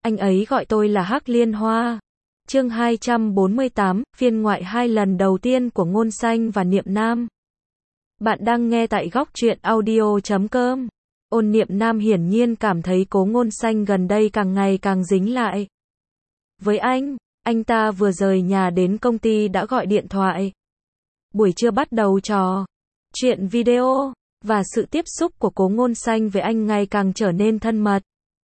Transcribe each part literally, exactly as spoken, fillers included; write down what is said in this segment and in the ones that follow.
anh ấy gọi tôi là Hắc Liên Hoa. Chương hai trăm bốn mươi tám, phiên ngoại hai lần đầu tiên của Ngôn Xanh và Niệm Nam. Bạn đang nghe tại góc truyện audio chấm com. Ôn Niệm Nam hiển nhiên cảm thấy Cố Ngôn Xanh gần đây càng ngày càng dính lại với anh. Anh ta vừa rời nhà đến công ty đã gọi điện thoại. Buổi trưa bắt đầu trò chuyện video, và sự tiếp xúc của Cố Ngôn Xanh với anh ngày càng trở nên thân mật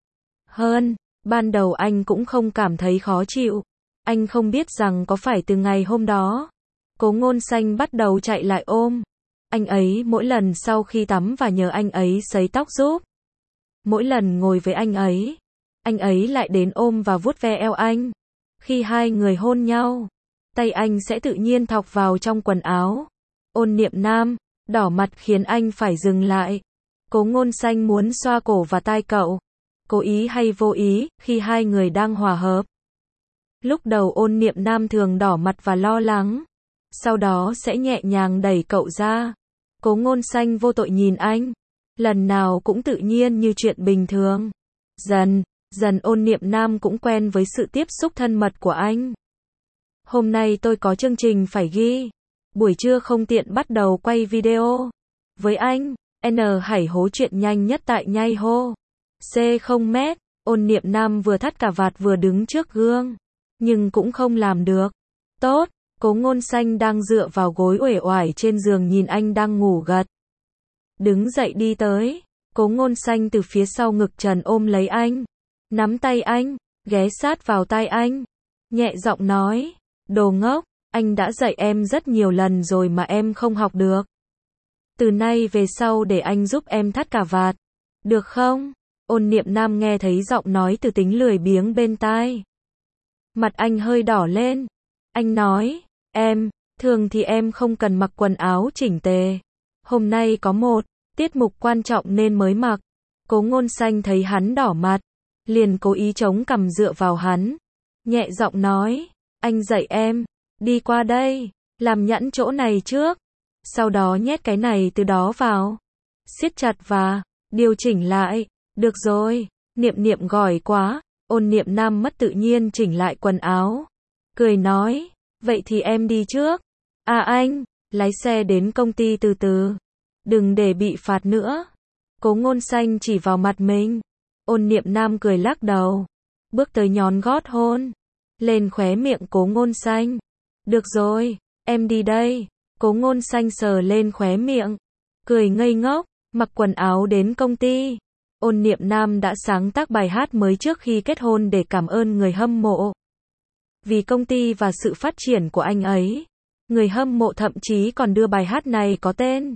hơn. Ban đầu anh cũng không cảm thấy khó chịu. Anh không biết rằng có phải từ ngày hôm đó, Cố Ngôn Xanh bắt đầu chạy lại ôm anh ấy mỗi lần sau khi tắm và nhờ anh ấy sấy tóc giúp. Mỗi lần ngồi với anh ấy, anh ấy lại đến ôm và vuốt ve eo anh. Khi hai người hôn nhau, tay anh sẽ tự nhiên thọc vào trong quần áo. Ôn Niệm Nam đỏ mặt khiến anh phải dừng lại. Cố Ngôn Xanh muốn xoa cổ và tai cậu. Cố ý hay vô ý, khi hai người đang hòa hợp. Lúc đầu Ôn Niệm Nam thường đỏ mặt và lo lắng. Sau đó sẽ nhẹ nhàng đẩy cậu ra. Cố Ngôn Xanh vô tội nhìn anh. Lần nào cũng tự nhiên như chuyện bình thường. Dần, dần Ôn Niệm Nam cũng quen với sự tiếp xúc thân mật của anh. Hôm nay tôi có chương trình phải ghi. Buổi trưa không tiện bắt đầu quay video với anh. N hãy hố chuyện nhanh nhất tại nhai hô. C không mét. Ôn Niệm Nam vừa thắt cà vạt vừa đứng trước gương. Nhưng cũng không làm được tốt. Cố Ngôn Xanh đang dựa vào gối uể oải trên giường nhìn anh đang ngủ gật. Đứng dậy đi tới. Cố Ngôn Xanh từ phía sau ngực trần ôm lấy anh. Nắm tay anh, ghé sát vào tai anh. Nhẹ giọng nói, đồ ngốc, anh đã dạy em rất nhiều lần rồi mà em không học được. Từ nay về sau để anh giúp em thắt cà vạt. Được không? Ôn Niệm Nam nghe thấy giọng nói từ tính lười biếng bên tai. Mặt anh hơi đỏ lên. Anh nói, em, thường thì em không cần mặc quần áo chỉnh tề. Hôm nay có một tiết mục quan trọng nên mới mặc. Cố Ngôn Xanh thấy hắn đỏ mặt, liền cố ý chống cằm dựa vào hắn. Nhẹ giọng nói, anh dạy em, đi qua đây, làm nhẵn chỗ này trước. Sau đó nhét cái này từ đó vào. Siết chặt và điều chỉnh lại. Được rồi, Niệm Niệm gỏi quá. Ôn Niệm Nam mất tự nhiên chỉnh lại quần áo. Cười nói, vậy thì em đi trước. À anh, lái xe đến công ty từ từ. Đừng để bị phạt nữa. Cố Ngôn Xanh chỉ vào mặt mình. Ôn Niệm Nam cười lắc đầu. Bước tới nhón gót hôn lên khóe miệng Cố Ngôn Xanh. Được rồi, em đi đây. Cố Ngôn Xanh sờ lên khóe miệng. Cười ngây ngốc, mặc quần áo đến công ty. Ôn Niệm Nam đã sáng tác bài hát mới trước khi kết hôn để cảm ơn người hâm mộ. Vì công ty và sự phát triển của anh ấy, người hâm mộ thậm chí còn đưa bài hát này có tên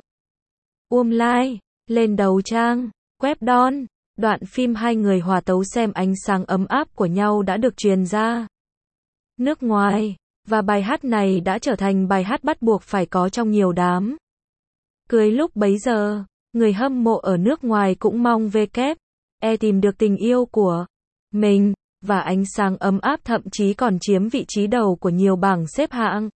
Um Lai lên đầu trang web Don. Đoạn phim hai người hòa tấu xem ánh sáng ấm áp của nhau đã được truyền ra nước ngoài, và bài hát này đã trở thành bài hát bắt buộc phải có trong nhiều đám cưới lúc bấy giờ. Người hâm mộ ở nước ngoài cũng mong vê kép e tìm được tình yêu của mình, và ánh sáng ấm áp thậm chí còn chiếm vị trí đầu của nhiều bảng xếp hạng.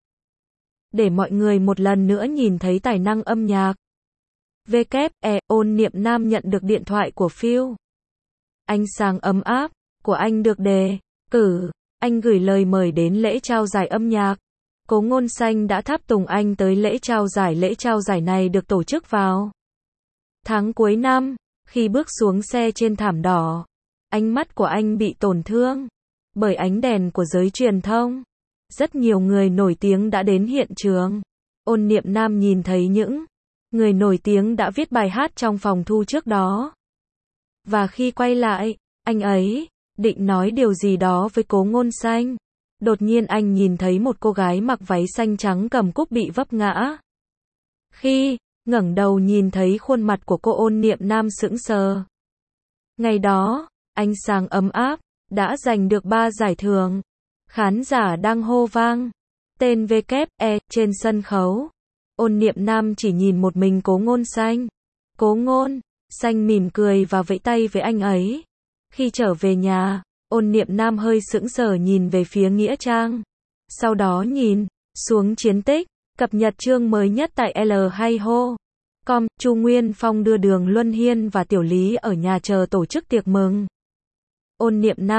Để mọi người một lần nữa nhìn thấy tài năng âm nhạc. vê kép e, Ôn Niệm Nam nhận được điện thoại của Phil. Ánh sáng ấm áp của anh được đề cử. Anh gửi lời mời đến lễ trao giải âm nhạc. Cố Ngôn Xanh đã tháp tùng anh tới lễ trao giải. Lễ trao giải này được tổ chức vào tháng cuối năm. Khi bước xuống xe trên thảm đỏ, ánh mắt của anh bị tổn thương bởi ánh đèn của giới truyền thông. Rất nhiều người nổi tiếng đã đến hiện trường. Ôn Niệm Nam nhìn thấy những người nổi tiếng đã viết bài hát trong phòng thu trước đó. Và khi quay lại, anh ấy định nói điều gì đó với Cố Ngôn Xanh. Đột nhiên anh nhìn thấy một cô gái mặc váy xanh trắng cầm cúp bị vấp ngã. Khi ngẩng đầu nhìn thấy khuôn mặt của cô, Ôn Niệm Nam sững sờ. Ngày đó, ánh sáng ấm áp đã giành được ba giải thưởng. Khán giả đang hô vang tên vê kép e trên sân khấu. Ôn Niệm Nam chỉ nhìn một mình Cố Ngôn Xanh. Cố Ngôn Xanh mỉm cười và vẫy tay với anh ấy. Khi trở về nhà, Ôn Niệm Nam hơi sững sờ nhìn về phía nghĩa trang. Sau đó nhìn xuống chiến tích. Cập nhật chương mới nhất tại L hay hô com. Chu Nguyên Phong đưa Đường Luân Hiên và Tiểu Lý ở nhà chờ tổ chức tiệc mừng. Ôn Niệm Nam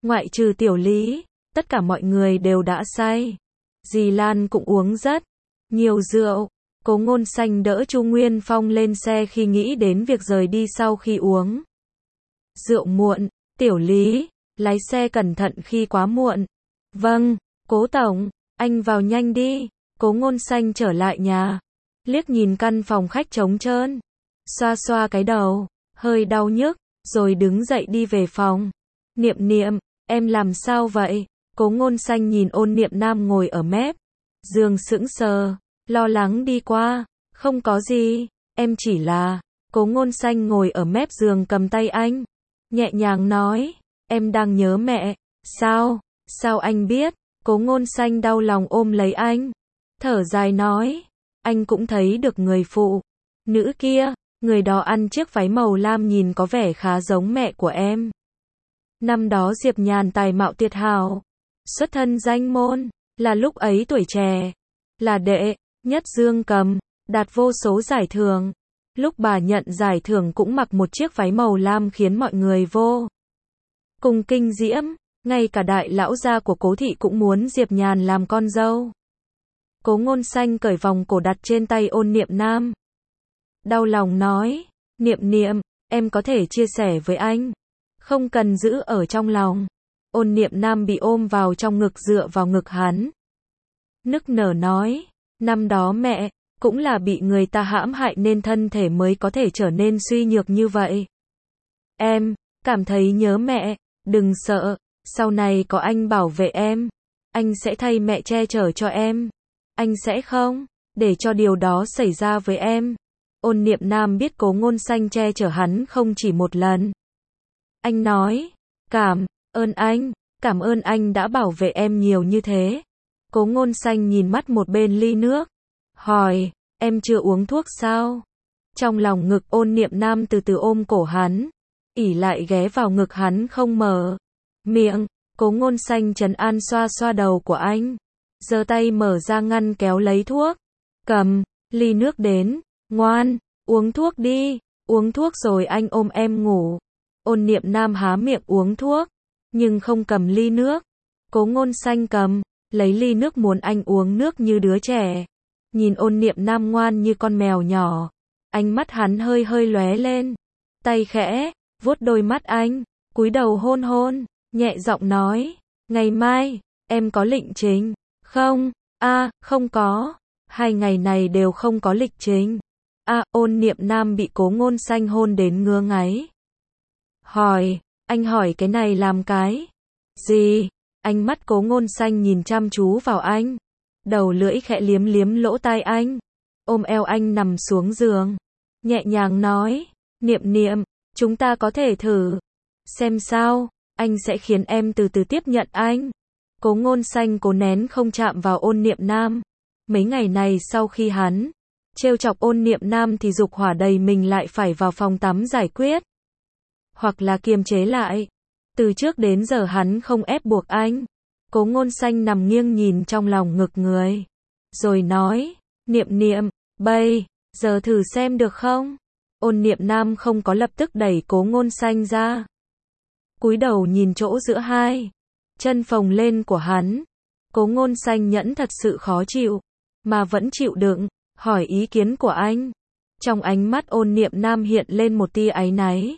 Ngoại trừ Tiểu Lý, tất cả mọi người đều đã say. Dì Lan cũng uống rất nhiều rượu. Cố Ngôn Xanh đỡ Chu Nguyên Phong lên xe khi nghĩ đến việc rời đi sau khi uống rượu muộn. Tiểu Lý, lái xe cẩn thận khi quá muộn. Vâng, Cố tổng, anh vào nhanh đi. Cố Ngôn Xanh trở lại nhà, liếc nhìn căn phòng khách trống trơn, xoa xoa cái đầu, hơi đau nhức, rồi đứng dậy đi về phòng. Niệm Niệm, em làm sao vậy? Cố Ngôn Xanh nhìn Ôn Niệm Nam ngồi ở mép giường sững sờ, lo lắng đi qua. Không có gì, em chỉ là... Cố Ngôn Xanh ngồi ở mép giường cầm tay anh, nhẹ nhàng nói, em đang nhớ mẹ. Sao? Sao anh biết? Cố Ngôn Xanh đau lòng ôm lấy anh, thở dài nói, anh cũng thấy được người phụ nữ kia, người đó ăn chiếc váy màu lam nhìn có vẻ khá giống mẹ của em. Năm đó Diệp Nhàn tài mạo tuyệt hảo, xuất thân danh môn, là lúc ấy tuổi trẻ, là đệ nhất Dương Cầm, đạt vô số giải thưởng. Lúc bà nhận giải thưởng cũng mặc một chiếc váy màu lam khiến mọi người vô cùng kinh diễm, ngay cả đại lão gia của Cố thị cũng muốn Diệp Nhàn làm con dâu. Cố Ngôn Xanh cởi vòng cổ đặt trên tay Ôn Niệm Nam, đau lòng nói, Niệm Niệm, em có thể chia sẻ với anh, không cần giữ ở trong lòng. Ôn Niệm Nam bị ôm vào trong ngực dựa vào ngực hắn, nức nở nói, năm đó mẹ cũng là bị người ta hãm hại nên thân thể mới có thể trở nên suy nhược như vậy. Em cảm thấy nhớ mẹ, đừng sợ, sau này có anh bảo vệ em, anh sẽ thay mẹ che chở cho em, anh sẽ không để cho điều đó xảy ra với em. Ôn Niệm Nam biết Cố Ngôn Xanh che chở hắn không chỉ một lần. Anh nói, cảm ơn anh, cảm ơn anh đã bảo vệ em nhiều như thế. Cố Ngôn Xanh nhìn mắt một bên ly nước, hỏi, em chưa uống thuốc sao? Trong lòng ngực Ôn Niệm Nam từ từ ôm cổ hắn, ỉ lại ghé vào ngực hắn không mở miệng. Cố Ngôn Xanh trấn an xoa xoa đầu của anh, giơ tay mở ra ngăn kéo lấy thuốc, cầm ly nước đến, ngoan, uống thuốc đi, uống thuốc rồi anh ôm em ngủ. Ôn Niệm Nam há miệng uống thuốc, nhưng không cầm ly nước. Cố Ngôn Xanh cầm lấy ly nước muốn anh uống nước như đứa trẻ. Nhìn Ôn Niệm Nam ngoan như con mèo nhỏ, ánh mắt hắn hơi hơi lóe lên, tay khẽ vuốt đôi mắt anh, cúi đầu hôn hôn, nhẹ giọng nói, ngày mai em có lịch trình không? A, à, không có, hai ngày này đều không có lịch trình. A, à, Ôn Niệm Nam bị Cố Ngôn Xanh hôn đến ngứa ngáy, hỏi, anh hỏi cái này làm cái gì? Ánh mắt Cố Ngôn Xanh nhìn chăm chú vào anh, đầu lưỡi khẽ liếm liếm lỗ tai anh, ôm eo anh nằm xuống giường, nhẹ nhàng nói, Niệm Niệm, chúng ta có thể thử xem sao, anh sẽ khiến em từ từ tiếp nhận anh. Cố Ngôn Xanh cố nén không chạm vào Ôn Niệm Nam. Mấy ngày này sau khi hắn trêu chọc Ôn Niệm Nam thì dục hỏa đầy mình lại phải vào phòng tắm giải quyết, hoặc là kiềm chế lại. Từ trước đến giờ hắn không ép buộc anh. Cố Ngôn Xanh nằm nghiêng nhìn trong lòng ngực người, rồi nói, Niệm Niệm, bây giờ thử xem được không? Ôn Niệm Nam không có lập tức đẩy Cố Ngôn Xanh ra, cúi đầu nhìn chỗ giữa hai chân phồng lên của hắn. Cố Ngôn Xanh nhẫn thật sự khó chịu, mà vẫn chịu đựng, hỏi ý kiến của anh. Trong ánh mắt Ôn Niệm Nam hiện lên một tia áy náy,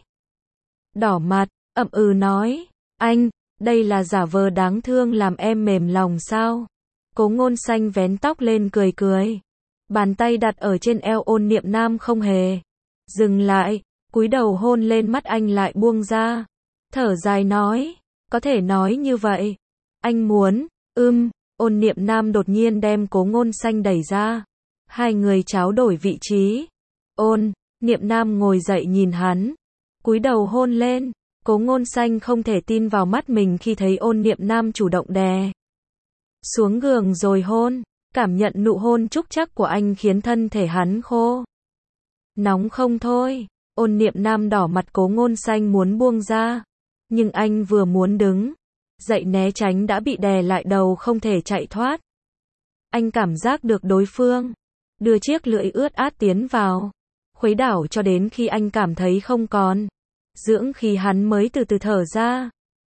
đỏ mặt, ậm ừ nói, anh, đây là giả vờ đáng thương làm em mềm lòng sao? Cố Ngôn Xanh vén tóc lên cười cười, bàn tay đặt ở trên eo Ôn Niệm Nam không hề dừng lại, cúi đầu hôn lên mắt anh lại buông ra, thở dài nói, có thể nói như vậy, anh muốn, ưm, Ôn Niệm Nam đột nhiên đem Cố Ngôn Xanh đẩy ra, hai người tráo đổi vị trí. Ôn Niệm Nam ngồi dậy nhìn hắn, cúi đầu hôn lên. Cố Ngôn Xanh không thể tin vào mắt mình khi thấy Ôn Niệm Nam chủ động đè xuống giường rồi hôn, cảm nhận nụ hôn trúc chắc của anh khiến thân thể hắn khô nóng không thôi. Ôn Niệm Nam đỏ mặt, Cố Ngôn Xanh muốn buông ra, nhưng anh vừa muốn đứng dậy né tránh đã bị đè lại đầu không thể chạy thoát. Anh cảm giác được đối phương đưa chiếc lưỡi ướt át tiến vào, khuấy đảo cho đến khi anh cảm thấy không còn dưỡng khí hắn mới từ từ thở ra.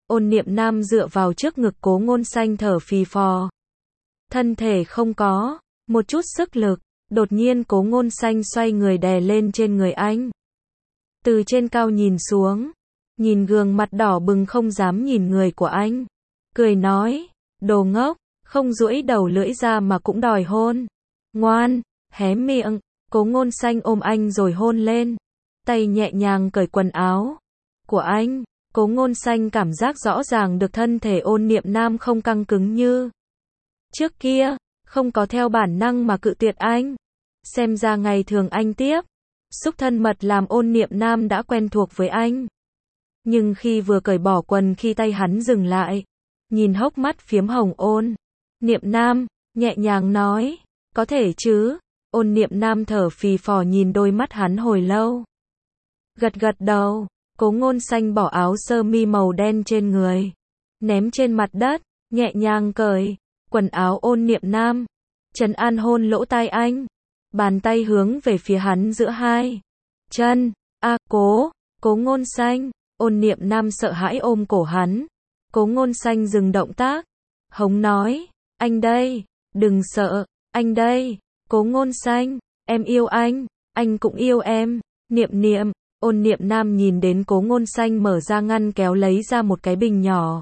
Ôn Niệm Nam dựa vào trước ngực Cố Ngôn Xanh thở phì phò. Thân thể không có một chút sức lực, đột nhiên Cố Ngôn Xanh xoay người đè lên trên người anh. Từ trên cao nhìn xuống, nhìn gương mặt đỏ bừng không dám nhìn người của anh. Cười nói, đồ ngốc, không duỗi đầu lưỡi ra mà cũng đòi hôn. Ngoan, hé miệng, Cố Ngôn Xanh ôm anh rồi hôn lên. Tay nhẹ nhàng cởi quần áo của anh. Cố Ngôn Xanh cảm giác rõ ràng được thân thể Ôn Niệm Nam không căng cứng như trước kia, không có theo bản năng mà cự tuyệt anh. Xem ra ngày thường anh tiếp xúc thân mật làm Ôn Niệm Nam đã quen thuộc với anh. Nhưng khi vừa cởi bỏ quần khi tay hắn dừng lại, nhìn hốc mắt phiếm hồng Ôn Niệm Nam, nhẹ nhàng nói, có thể chứ. Ôn Niệm Nam thở phì phò nhìn đôi mắt hắn hồi lâu. Gật gật đầu. Cố Ngôn Xanh bỏ áo sơ mi màu đen trên người, ném trên mặt đất, nhẹ nhàng cởi quần áo Ôn Niệm Nam, trấn an hôn lỗ tai anh, bàn tay hướng về phía hắn giữa hai chân. A, Cố, Cố Ngôn Xanh. Ôn Niệm Nam sợ hãi ôm cổ hắn. Cố Ngôn Xanh dừng động tác, hống nói, anh đây, đừng sợ, anh đây. Cố Ngôn Xanh, em yêu anh, anh cũng yêu em. Niệm Niệm. Ôn Niệm Nam nhìn đến Cố Ngôn Xanh mở ra ngăn kéo lấy ra một cái bình nhỏ.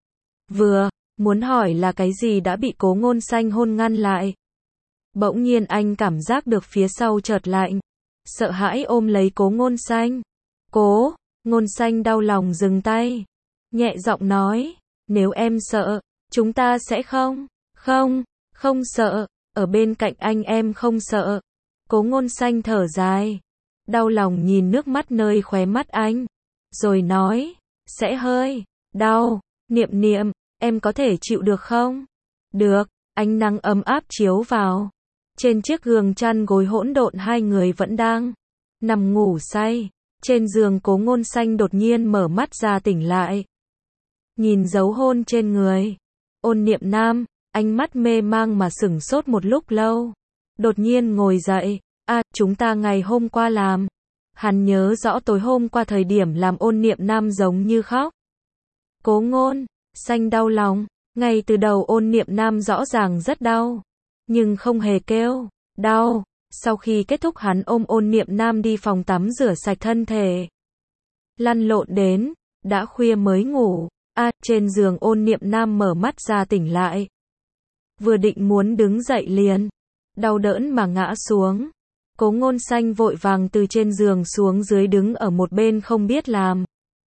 Vừa muốn hỏi là cái gì đã bị Cố Ngôn Xanh hôn ngăn lại. Bỗng nhiên anh cảm giác được phía sau chợt lạnh, sợ hãi ôm lấy Cố Ngôn Xanh. Cố Ngôn Xanh đau lòng dừng tay, nhẹ giọng nói, nếu em sợ, chúng ta sẽ không, không, không sợ, ở bên cạnh anh em không sợ. Cố Ngôn Xanh thở dài, đau lòng nhìn nước mắt nơi khóe mắt anh, rồi nói, sẽ hơi đau. Niệm Niệm, em có thể chịu được không? Được. Ánh nắng ấm áp chiếu vào. Trên chiếc giường chăn gối hỗn độn hai người vẫn đang nằm ngủ say. Trên giường Cố Ngôn Xanh đột nhiên mở mắt ra tỉnh lại. Nhìn dấu hôn trên người Ôn Niệm Nam, ánh mắt mê mang mà sửng sốt một lúc lâu. Đột nhiên ngồi dậy. À, chúng ta ngày hôm qua làm. Hắn nhớ rõ tối hôm qua thời điểm làm Ôn Niệm Nam giống như khóc. Cố Ngôn Xanh đau lòng. Ngay từ đầu Ôn Niệm Nam rõ ràng rất đau, nhưng không hề kêu đau. Sau khi kết thúc hắn ôm Ôn Niệm Nam đi phòng tắm rửa sạch thân thể. Lăn lộn đến, đã khuya mới ngủ. À, trên giường Ôn Niệm Nam mở mắt ra tỉnh lại. Vừa định muốn đứng dậy liền, đau đớn mà ngã xuống. Cố Ngôn Xanh vội vàng từ trên giường xuống dưới đứng ở một bên không biết làm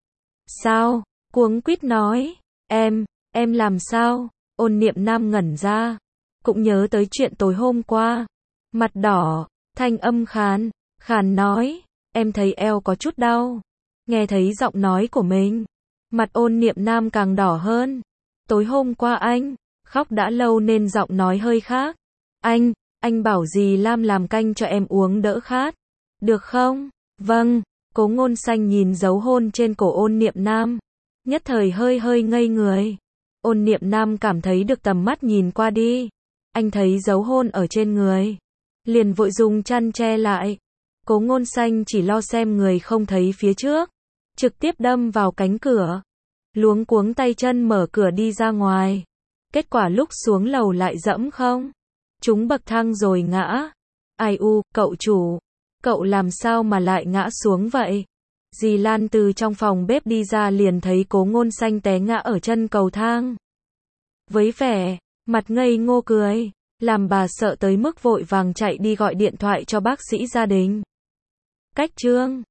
sao, cuống quýt nói, em, em làm sao? Ôn Niệm Nam ngẩn ra, cũng nhớ tới chuyện tối hôm qua. Mặt đỏ, thanh âm khàn, khàn nói, em thấy eo có chút đau. Nghe thấy giọng nói của mình, mặt Ôn Niệm Nam càng đỏ hơn. Tối hôm qua anh khóc đã lâu nên giọng nói hơi khác. Anh, anh bảo dì Lam làm canh cho em uống đỡ khát. Được không? Vâng. Cố Ngôn Xanh nhìn dấu hôn trên cổ Ôn Niệm Nam, nhất thời hơi hơi ngây người. Ôn Niệm Nam cảm thấy được tầm mắt nhìn qua đi. Anh thấy dấu hôn ở trên người, liền vội dùng chăn che lại. Cố Ngôn Xanh chỉ lo xem người không thấy phía trước, trực tiếp đâm vào cánh cửa, luống cuống tay chân mở cửa đi ra ngoài. Kết quả lúc xuống lầu lại dẫm không trúng bậc thang rồi ngã. Ai u, cậu chủ, cậu làm sao mà lại ngã xuống vậy? Dì Lan từ trong phòng bếp đi ra liền thấy Cố Ngôn Xanh té ngã ở chân cầu thang. Với vẻ mặt ngây ngô cười, làm bà sợ tới mức vội vàng chạy đi gọi điện thoại cho bác sĩ gia đình. Cách chương